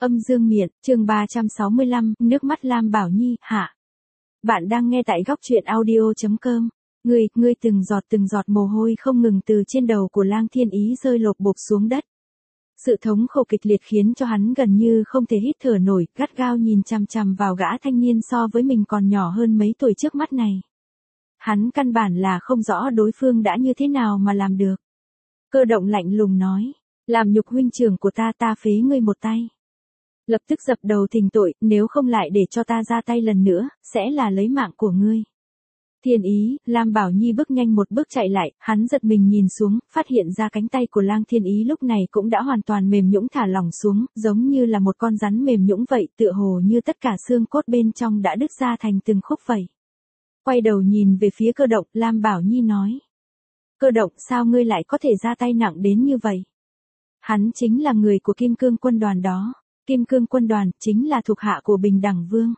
Âm dương miện, chương 365, nước mắt Lam Bảo Nhi, hạ. Bạn đang nghe tại góc truyện audio.com. Ngươi từng giọt mồ hôi không ngừng từ trên đầu của Lang Thiên Ý rơi lộp bộp xuống đất. Sự thống khổ kịch liệt khiến cho hắn gần như không thể hít thở nổi, gắt gao nhìn chằm chằm vào gã thanh niên so với mình còn nhỏ hơn mấy tuổi trước mắt này. Hắn căn bản là không rõ đối phương đã như thế nào mà làm được. Cơ Động lạnh lùng nói, làm nhục huynh trưởng của ta phế ngươi một tay. Lập tức dập đầu thỉnh tội, nếu không lại để cho ta ra tay lần nữa, sẽ là lấy mạng của ngươi. Thiên Ý, Lam Bảo Nhi bước nhanh một bước chạy lại, hắn giật mình nhìn xuống, phát hiện ra cánh tay của Lang Thiên Ý lúc này cũng đã hoàn toàn mềm nhũn thả lỏng xuống, giống như là một con rắn mềm nhũn vậy, tựa hồ như tất cả xương cốt bên trong đã đứt ra thành từng khúc vậy. Quay đầu nhìn về phía Cơ Động, Lam Bảo Nhi nói. Cơ Động, sao ngươi lại có thể ra tay nặng đến như vậy? Hắn chính là người của Kim Cương quân đoàn đó. Kim Cương quân đoàn chính là thuộc hạ của Bình Đẳng Vương.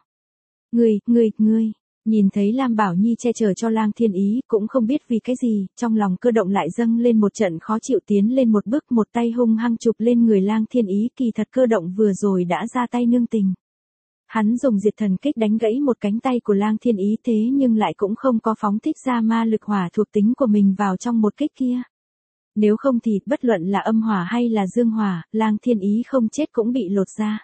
Ngươi, nhìn thấy Lam Bảo Nhi che chở cho Lang Thiên Ý, cũng không biết vì cái gì, trong lòng Cơ Động lại dâng lên một trận khó chịu, tiến lên một bước, một tay hung hăng chụp lên người Lang Thiên Ý, kỳ thật Cơ Động vừa rồi đã ra tay nương tình. Hắn dùng diệt thần kích đánh gãy một cánh tay của Lang Thiên Ý, thế nhưng lại cũng không có phóng thích ra ma lực hỏa thuộc tính của mình vào trong một kích kia. Nếu không thì, bất luận là âm hỏa hay là dương hỏa, Lang Thiên Ý không chết cũng bị lột ra.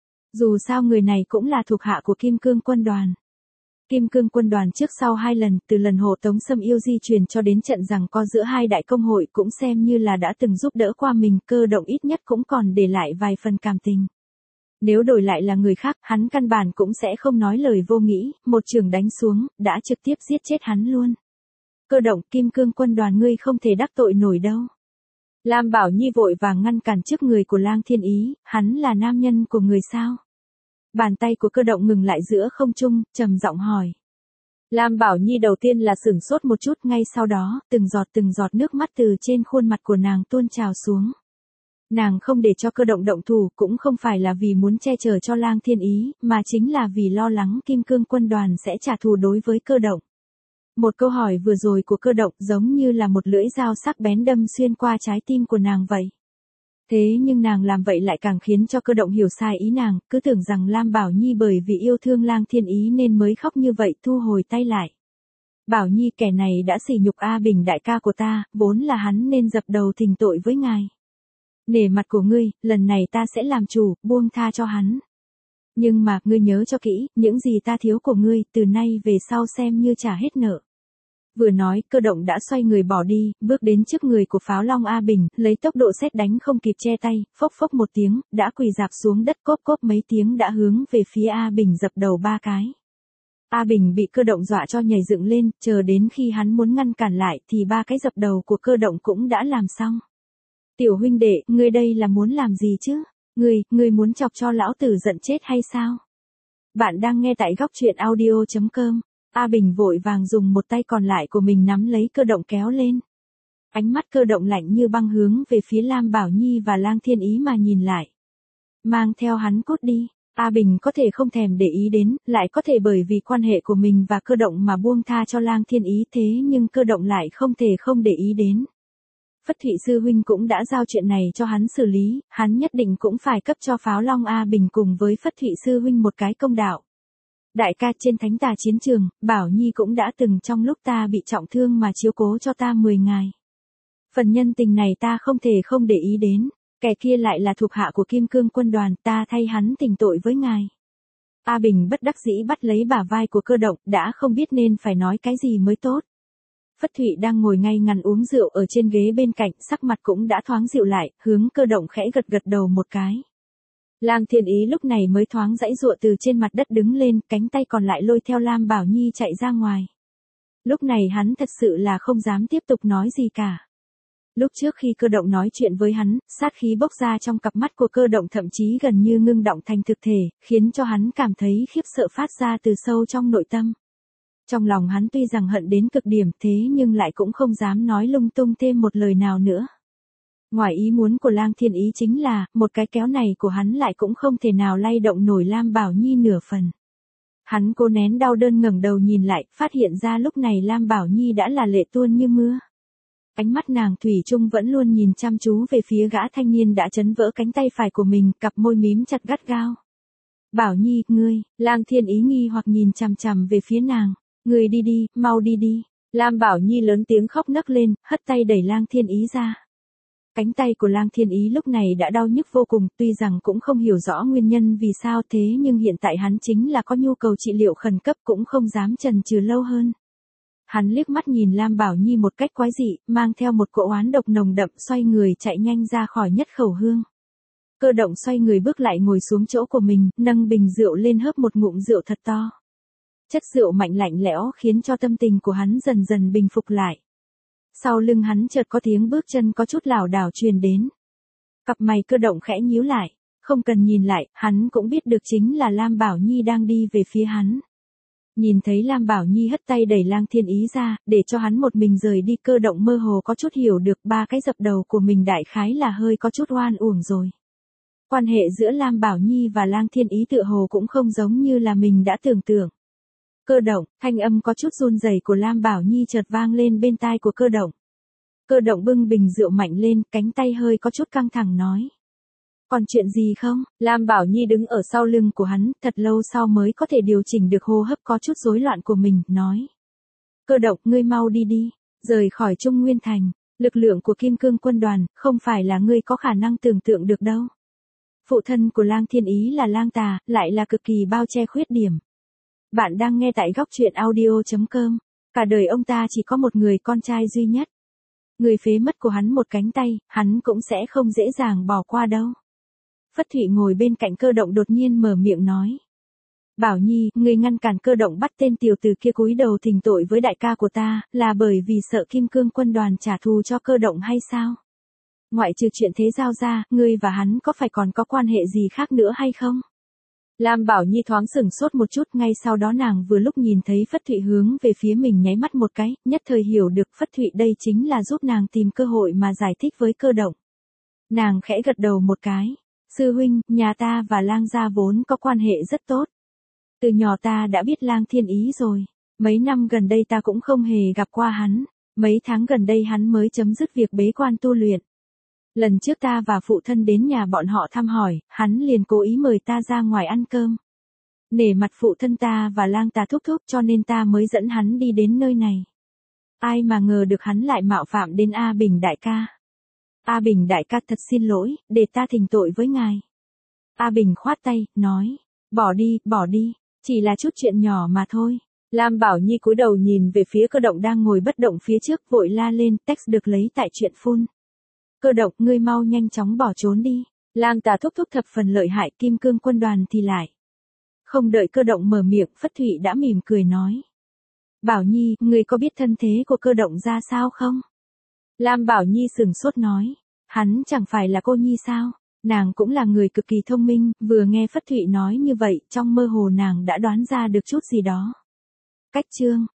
Dù sao người này cũng là thuộc hạ của Kim Cương quân đoàn. Kim Cương quân đoàn trước sau hai lần, từ lần hộ tống xâm yêu di truyền cho đến trận giằng co giữa hai đại công hội, cũng xem như là đã từng giúp đỡ qua mình, Cơ Động ít nhất cũng còn để lại vài phần cảm tình. Nếu đổi lại là người khác, hắn căn bản cũng sẽ không nói lời vô nghĩ, một chưởng đánh xuống, đã trực tiếp giết chết hắn luôn. Cơ Động, Kim Cương quân đoàn ngươi không thể đắc tội nổi đâu. Lam Bảo Nhi vội vàng ngăn cản trước người của Lang Thiên Ý, hắn là nam nhân của người sao? Bàn tay của Cơ Động ngừng lại giữa không trung, trầm giọng hỏi. Lam Bảo Nhi đầu tiên là sửng sốt một chút, ngay sau đó, từng giọt nước mắt từ trên khuôn mặt của nàng tuôn trào xuống. Nàng không để cho Cơ Động động thủ, cũng không phải là vì muốn che chở cho Lang Thiên Ý, mà chính là vì lo lắng Kim Cương quân đoàn sẽ trả thù đối với Cơ Động. Một câu hỏi vừa rồi của Cơ Động giống như là một lưỡi dao sắc bén đâm xuyên qua trái tim của nàng vậy. Thế nhưng nàng làm vậy lại càng khiến cho Cơ Động hiểu sai ý nàng, cứ tưởng rằng Lam Bảo Nhi bởi vì yêu thương Lang Thiên Ý nên mới khóc như vậy, thu hồi tay lại. Bảo Nhi, kẻ này đã sỉ nhục A Bình đại ca của ta, vốn là hắn nên dập đầu thỉnh tội với ngài. Nể mặt của ngươi, lần này ta sẽ làm chủ, buông tha cho hắn. Nhưng mà, ngươi nhớ cho kỹ, những gì ta thiếu của ngươi, từ nay về sau xem như trả hết nợ. Vừa nói, Cơ Động đã xoay người bỏ đi, bước đến trước người của Pháo Long A Bình, lấy tốc độ sét đánh không kịp che tay, phốc phốc một tiếng, đã quỳ rạp xuống đất, cốp cốp mấy tiếng đã hướng về phía A Bình dập đầu ba cái. A Bình bị Cơ Động dọa cho nhảy dựng lên, chờ đến khi hắn muốn ngăn cản lại thì ba cái dập đầu của Cơ Động cũng đã làm xong. Tiểu huynh đệ, ngươi đây là muốn làm gì chứ? Ngươi muốn chọc cho lão tử giận chết hay sao? Bạn đang nghe tại góc truyện audio.com. A Bình vội vàng dùng một tay còn lại của mình nắm lấy Cơ Động kéo lên. Ánh mắt Cơ Động lạnh như băng hướng về phía Lam Bảo Nhi và Lang Thiên Ý mà nhìn lại. Mang theo hắn cút đi. A Bình có thể không thèm để ý đến, lại có thể bởi vì quan hệ của mình và Cơ Động mà buông tha cho Lang Thiên Ý, thế nhưng Cơ Động lại không thể không để ý đến. Phất Thụy Sư huynh cũng đã giao chuyện này cho hắn xử lý, hắn nhất định cũng phải cấp cho Pháo Long A Bình cùng với Phất Thụy Sư huynh một cái công đạo. Đại ca, trên thánh tà chiến trường, Bảo Nhi cũng đã từng trong lúc ta bị trọng thương mà chiếu cố cho ta 10 ngày. Phần nhân tình này ta không thể không để ý đến, kẻ kia lại là thuộc hạ của Kim Cương quân đoàn, ta thay hắn tình tội với ngài. A Bình bất đắc dĩ bắt lấy bả vai của Cơ Động, đã không biết nên phải nói cái gì mới tốt. Phất Thụy đang ngồi ngay ngắn uống rượu ở trên ghế bên cạnh, sắc mặt cũng đã thoáng dịu lại, hướng Cơ Động khẽ gật đầu một cái. Lang Thiên Ý lúc này mới thoáng giãy giụa từ trên mặt đất đứng lên, cánh tay còn lại lôi theo Lam Bảo Nhi chạy ra ngoài. Lúc này hắn thật sự là không dám tiếp tục nói gì cả. Lúc trước khi Cơ Động nói chuyện với hắn, sát khí bốc ra trong cặp mắt của Cơ Động thậm chí gần như ngưng động thành thực thể, khiến cho hắn cảm thấy khiếp sợ phát ra từ sâu trong nội tâm. Trong lòng hắn tuy rằng hận đến cực điểm, thế nhưng lại cũng không dám nói lung tung thêm một lời nào nữa. Ngoài ý muốn của Lang Thiên Ý chính là, một cái kéo này của hắn lại cũng không thể nào lay động nổi Lam Bảo Nhi nửa phần. Hắn cố nén đau đớn ngẩng đầu nhìn lại, phát hiện ra lúc này Lam Bảo Nhi đã là lệ tuôn như mưa. Ánh mắt nàng thủy chung vẫn luôn nhìn chăm chú về phía gã thanh niên đã chấn vỡ cánh tay phải của mình, cặp môi mím chặt gắt gao. Bảo Nhi, ngươi, Lang Thiên Ý nghi hoặc nhìn chằm chằm về phía nàng. Ngươi đi đi, mau đi đi. Lam Bảo Nhi lớn tiếng khóc nấc lên, hất tay đẩy Lang Thiên Ý ra. Cánh tay của Lang Thiên Ý lúc này đã đau nhức vô cùng, tuy rằng cũng không hiểu rõ nguyên nhân vì sao thế nhưng hiện tại hắn chính là có nhu cầu trị liệu khẩn cấp cũng không dám chần chừ lâu hơn. Hắn liếc mắt nhìn Lam Bảo Nhi một cách quái dị, mang theo một cỗ oán độc nồng đậm xoay người chạy nhanh ra khỏi Nhất Khẩu Hương. Cơ Động xoay người bước lại ngồi xuống chỗ của mình, nâng bình rượu lên hớp một ngụm rượu thật to. Chất rượu mạnh lạnh lẽo khiến cho tâm tình của hắn dần dần bình phục lại. Sau lưng hắn chợt có tiếng bước chân có chút lảo đảo truyền đến. Cặp mày Cơ Động khẽ nhíu lại, không cần nhìn lại, hắn cũng biết được chính là Lam Bảo Nhi đang đi về phía hắn. Nhìn thấy Lam Bảo Nhi hất tay đẩy Lang Thiên Ý ra, để cho hắn một mình rời đi, Cơ Động mơ hồ có chút hiểu được ba cái dập đầu của mình đại khái là hơi có chút oan uổng rồi. Quan hệ giữa Lam Bảo Nhi và Lang Thiên Ý tựa hồ cũng không giống như là mình đã tưởng tượng. Cơ Động, thanh âm có chút run rẩy của Lam Bảo Nhi chợt vang lên bên tai của Cơ Động. Cơ Động bưng bình rượu mạnh lên, cánh tay hơi có chút căng thẳng nói. Còn chuyện gì không? Lam Bảo Nhi đứng ở sau lưng của hắn, thật lâu sau mới có thể điều chỉnh được hô hấp có chút rối loạn của mình, nói. Cơ Động, ngươi mau đi đi, rời khỏi Trung Nguyên Thành, lực lượng của Kim Cương quân đoàn, không phải là ngươi có khả năng tưởng tượng được đâu. Phụ thân của Lang Thiên Ý là Lang Tà, lại là cực kỳ bao che khuyết điểm. Bạn đang nghe tại góc truyện audio.com. Cả đời ông ta chỉ có một người con trai duy nhất. Người phế mất của hắn một cánh tay, hắn cũng sẽ không dễ dàng bỏ qua đâu. Phất Thụy ngồi bên cạnh Cơ Động đột nhiên mở miệng nói. Bảo Nhi, ngươi ngăn cản Cơ Động bắt tên tiểu tử kia cúi đầu thỉnh tội với đại ca của ta, là bởi vì sợ Kim Cương quân đoàn trả thù cho Cơ Động hay sao? Ngoại trừ chuyện thế giao ra, ngươi và hắn có phải còn có quan hệ gì khác nữa hay không? Lam Bảo Nhi thoáng sửng sốt một chút, ngay sau đó nàng vừa lúc nhìn thấy Phất Thụy hướng về phía mình nháy mắt một cái, nhất thời hiểu được Phất Thụy đây chính là giúp nàng tìm cơ hội mà giải thích với Cơ Động. Nàng khẽ gật đầu một cái. Sư huynh, nhà ta và Lang gia vốn có quan hệ rất tốt. Từ nhỏ ta đã biết Lang Thiên Ý rồi. Mấy năm gần đây ta cũng không hề gặp qua hắn. Mấy tháng gần đây hắn mới chấm dứt việc bế quan tu luyện. Lần trước ta và phụ thân đến nhà bọn họ thăm hỏi, hắn liền cố ý mời ta ra ngoài ăn cơm. Nể mặt phụ thân ta và Lang Tà thúc thúc cho nên ta mới dẫn hắn đi đến nơi này. Ai mà ngờ được hắn lại mạo phạm đến A Bình đại ca. A Bình đại ca thật xin lỗi, để ta thỉnh tội với ngài. A Bình khoát tay, nói, bỏ đi, chỉ là chút chuyện nhỏ mà thôi. Lam Bảo Nhi cúi đầu nhìn về phía Cơ Động đang ngồi bất động phía trước, vội la lên, text được lấy tại chuyện phun. Cơ Động, ngươi mau nhanh chóng bỏ trốn đi. Lang Tà thúc thúc thập phần lợi hại, Kim Cương quân đoàn thì lại. Không đợi Cơ Động mở miệng, Phất Thụy đã mỉm cười nói. Bảo Nhi, ngươi có biết thân thế của Cơ Động ra sao không? Lam Bảo Nhi sửng sốt nói. Hắn chẳng phải là cô Nhi sao? Nàng cũng là người cực kỳ thông minh, vừa nghe Phất Thụy nói như vậy, trong mơ hồ nàng đã đoán ra được chút gì đó. Cách chương.